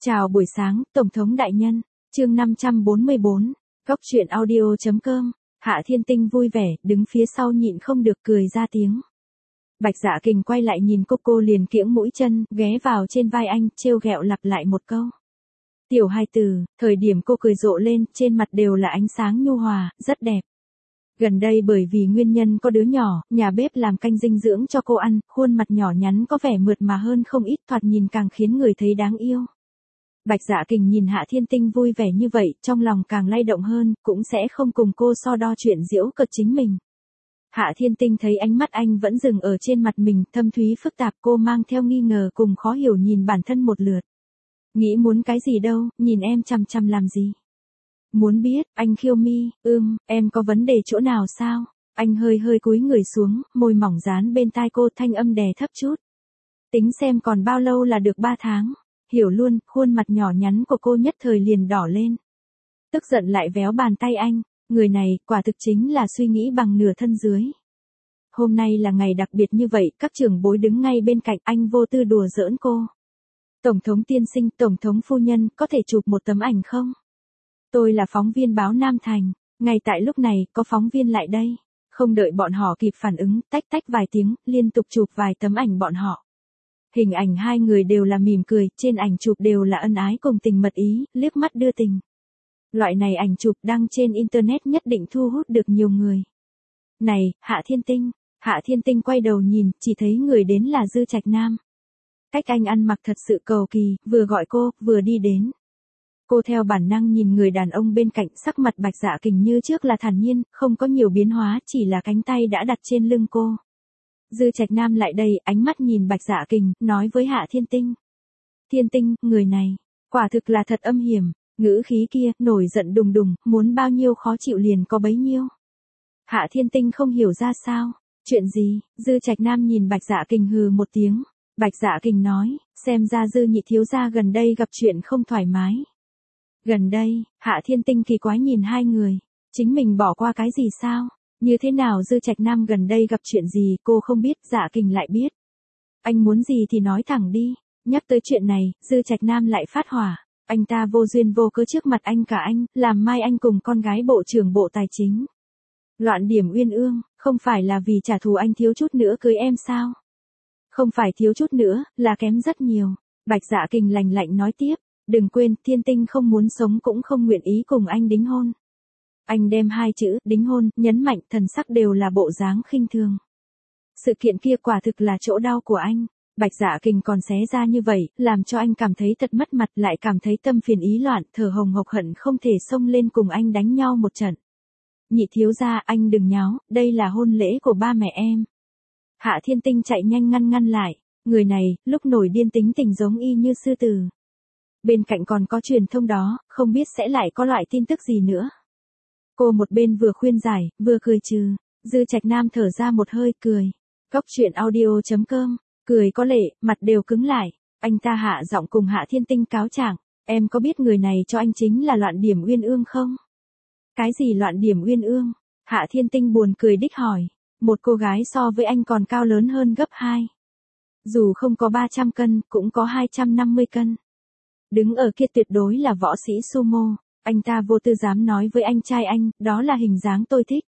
Chào buổi sáng, Tổng thống đại nhân. Chương 544. Góc truyện audio.com. Hạ Thiên Tinh vui vẻ, đứng phía sau nhịn không được cười ra tiếng. Bạch Dạ Kình quay lại nhìn cô liền kiễng mũi chân, ghé vào trên vai anh, trêu ghẹo lặp lại một câu. Tiểu hài tử, thời điểm cô cười rộ lên, trên mặt đều là ánh sáng nhu hòa, rất đẹp. Gần đây bởi vì nguyên nhân có đứa nhỏ, nhà bếp làm canh dinh dưỡng cho cô ăn, khuôn mặt nhỏ nhắn có vẻ mượt mà hơn không ít, thoạt nhìn càng khiến người thấy đáng yêu. Bạch Dạ Kình nhìn Hạ Thiên Tinh vui vẻ như vậy, trong lòng càng lay động hơn, cũng sẽ không cùng cô so đo chuyện giễu cợt chính mình. Hạ Thiên Tinh thấy ánh mắt anh vẫn dừng ở trên mặt mình, thâm thúy phức tạp, cô mang theo nghi ngờ cùng khó hiểu nhìn bản thân một lượt. Nghĩ muốn cái gì đâu, nhìn em chằm chằm làm gì? Muốn biết, anh khiêu mi, em có vấn đề chỗ nào sao? Anh hơi cúi người xuống, môi mỏng dán bên tai cô, thanh âm đè thấp chút. Tính xem còn bao lâu là được 3 tháng. Hiểu luôn, khuôn mặt nhỏ nhắn của cô nhất thời liền đỏ lên. Tức giận lại véo bàn tay anh, người này quả thực chính là suy nghĩ bằng nửa thân dưới. Hôm nay là ngày đặc biệt như vậy, các trưởng bối đứng ngay bên cạnh, anh vô tư đùa giỡn cô. Tổng thống tiên sinh, tổng thống phu nhân, có thể chụp một tấm ảnh không? Tôi là phóng viên báo Nam Thành, ngay tại lúc này, có phóng viên lại đây. Không đợi bọn họ kịp phản ứng, tách vài tiếng, liên tục chụp vài tấm ảnh bọn họ. Hình ảnh hai người đều là mỉm cười, trên ảnh chụp đều là ân ái cùng tình mật ý, liếc mắt đưa tình. Loại này ảnh chụp đăng trên internet nhất định thu hút được nhiều người. Này, Hạ Thiên Tinh. Hạ Thiên Tinh quay đầu nhìn, chỉ thấy người đến là Dư Trạch Nam. Cách anh ăn mặc thật sự cầu kỳ, vừa gọi cô, vừa đi đến. Cô theo bản năng nhìn người đàn ông bên cạnh, sắc mặt Bạch Dạ Kình như trước là thản nhiên, không có nhiều biến hóa, chỉ là cánh tay đã đặt trên lưng cô. Dư Trạch Nam lại đây, ánh mắt nhìn Bạch Dạ Kình, nói với Hạ Thiên Tinh. Thiên Tinh, người này, quả thực là thật âm hiểm, ngữ khí kia, nổi giận đùng đùng, muốn bao nhiêu khó chịu liền có bấy nhiêu. Hạ Thiên Tinh không hiểu ra sao, chuyện gì, Dư Trạch Nam nhìn Bạch Dạ Kình hừ một tiếng. Bạch Dạ Kình nói, xem ra Dư nhị thiếu gia gần đây gặp chuyện không thoải mái. Gần đây, Hạ Thiên Tinh kỳ quái nhìn hai người, chính mình bỏ qua cái gì sao? Như thế nào Dư Trạch Nam gần đây gặp chuyện gì cô không biết, Dạ Kình lại biết. Anh muốn gì thì nói thẳng đi, nhắc tới chuyện này, Dư Trạch Nam lại phát hỏa. Anh ta vô duyên vô cớ trước mặt anh cả anh, làm mai anh cùng con gái bộ trưởng bộ tài chính. Loạn điểm uyên ương, không phải là vì trả thù anh thiếu chút nữa cưới em sao? Không phải thiếu chút nữa, là kém rất nhiều. Bạch Dạ Kình lạnh lạnh nói tiếp, đừng quên, Thiên Tinh không muốn sống cũng không nguyện ý cùng anh đính hôn. Anh đem hai chữ, đính hôn, nhấn mạnh, thần sắc đều là bộ dáng khinh thường. Sự kiện kia quả thực là chỗ đau của anh. Bạch Dạ Kình còn xé ra như vậy, làm cho anh cảm thấy thật mất mặt, lại cảm thấy tâm phiền ý loạn, thở hồng hộc hận không thể xông lên cùng anh đánh nhau một trận. Nhị thiếu gia, anh đừng nháo, đây là hôn lễ của ba mẹ em. Hạ Thiên Tinh chạy nhanh ngăn lại, người này, lúc nổi điên tính tình giống y như sư tử. Bên cạnh còn có truyền thông đó, không biết sẽ lại có loại tin tức gì nữa. Cô một bên vừa khuyên giải, vừa cười trừ. Dư Trạch Nam thở ra một hơi, cười. Góc truyện audio.com, cười có lệ, mặt đều cứng lại. Anh ta hạ giọng cùng Hạ Thiên Tinh cáo trạng, em có biết người này cho anh chính là loạn điểm uyên ương không? Cái gì loạn điểm uyên ương? Hạ Thiên Tinh buồn cười đích hỏi. Một cô gái so với anh còn cao lớn hơn gấp 2. Dù không có 300 cân, cũng có 250 cân. Đứng ở kia tuyệt đối là võ sĩ sumo. Anh ta vô tư dám nói với anh trai anh, đó là hình dáng tôi thích.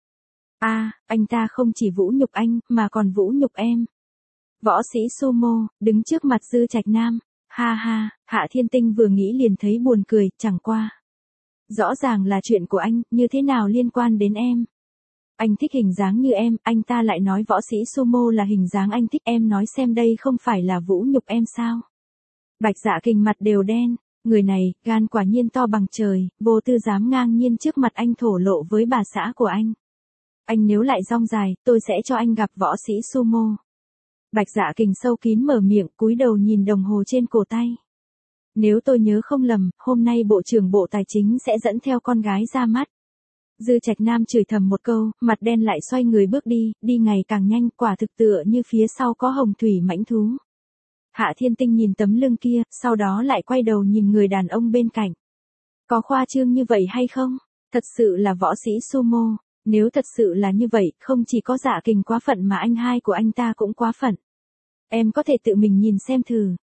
Anh ta không chỉ vũ nhục anh, mà còn vũ nhục em. Võ sĩ sumo, đứng trước mặt Dư Trạch Nam. Ha ha, Hạ Thiên Tinh vừa nghĩ liền thấy buồn cười, chẳng qua. Rõ ràng là chuyện của anh, như thế nào liên quan đến em? Anh thích hình dáng như em, anh ta lại nói võ sĩ sumo là hình dáng anh thích, em nói xem đây không phải là vũ nhục em sao? Bạch Dạ Kình mặt đều đen. Người này, gan quả nhiên to bằng trời, vô tư dám ngang nhiên trước mặt anh thổ lộ với bà xã của anh. Anh nếu lại rong dài, tôi sẽ cho anh gặp võ sĩ sumo. Bạch Dạ Kình sâu kín mở miệng, cúi đầu nhìn đồng hồ trên cổ tay. Nếu tôi nhớ không lầm, hôm nay Bộ trưởng Bộ Tài chính sẽ dẫn theo con gái ra mắt. Dư Trạch Nam chửi thầm một câu, mặt đen lại xoay người bước đi ngày càng nhanh, quả thực tựa như phía sau có hồng thủy mãnh thú. Hạ Thiên Tinh nhìn tấm lưng kia, sau đó lại quay đầu nhìn người đàn ông bên cạnh. Có khoa trương như vậy hay không? Thật sự là võ sĩ sumo, nếu thật sự là như vậy, không chỉ có Dạ Kình quá phận mà anh hai của anh ta cũng quá phận. Em có thể tự mình nhìn xem thử,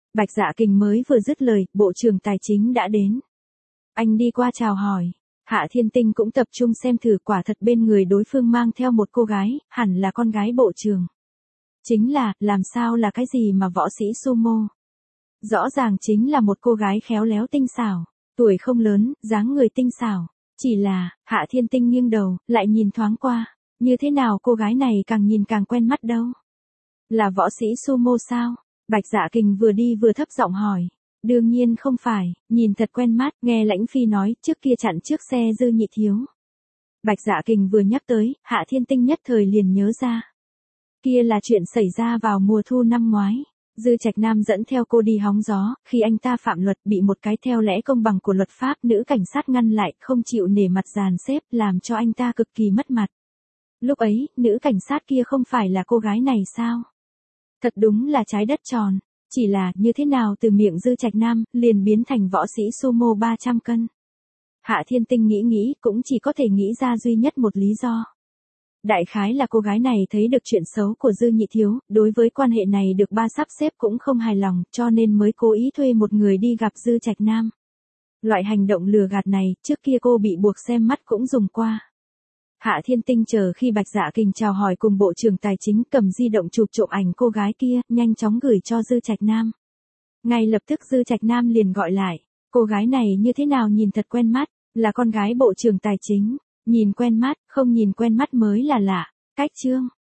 Bạch Dạ Kình mới vừa dứt lời, Bộ trưởng Tài chính đã đến. Anh đi qua chào hỏi. Hạ Thiên Tinh cũng tập trung xem thử, quả thật bên người đối phương mang theo một cô gái, hẳn là con gái bộ trưởng. Chính là, làm sao là cái gì mà võ sĩ sumo? Rõ ràng chính là một cô gái khéo léo tinh xảo, tuổi không lớn, dáng người tinh xảo. Chỉ là, Hạ Thiên Tinh nghiêng đầu, lại nhìn thoáng qua. Như thế nào cô gái này càng nhìn càng quen mắt đâu? Là võ sĩ sumo sao? Bạch Dạ Kình vừa đi vừa thấp giọng hỏi. Đương nhiên không phải, nhìn thật quen mắt, nghe Lãnh Phi nói, trước kia chặn trước xe Dư Nhị Thiếu. Bạch Dạ Kình vừa nhắc tới, Hạ Thiên Tinh nhất thời liền nhớ ra. Kia là chuyện xảy ra vào mùa thu năm ngoái. Dư Trạch Nam dẫn theo cô đi hóng gió, khi anh ta phạm luật bị một cái theo lẽ công bằng của luật pháp nữ cảnh sát ngăn lại, không chịu nể mặt dàn xếp, làm cho anh ta cực kỳ mất mặt. Lúc ấy, nữ cảnh sát kia không phải là cô gái này sao? Thật đúng là trái đất tròn. Chỉ là, như thế nào từ miệng Dư Trạch Nam, liền biến thành võ sĩ sumo 300 cân. Hạ Thiên Tinh nghĩ, cũng chỉ có thể nghĩ ra duy nhất một lý do. Đại khái là cô gái này thấy được chuyện xấu của Dư Nhị Thiếu, đối với quan hệ này được ba sắp xếp cũng không hài lòng, cho nên mới cố ý thuê một người đi gặp Dư Trạch Nam. Loại hành động lừa gạt này, trước kia cô bị buộc xem mắt cũng dùng qua. Hạ Thiên Tinh chờ khi Bạch Dạ Kình chào hỏi cùng Bộ trưởng Tài chính, cầm di động chụp trộm ảnh cô gái kia, nhanh chóng gửi cho Dư Trạch Nam. Ngay lập tức Dư Trạch Nam liền gọi lại, cô gái này như thế nào nhìn thật quen mắt, là con gái Bộ trưởng Tài chính, nhìn quen mắt, không nhìn quen mắt mới là lạ. Cách chương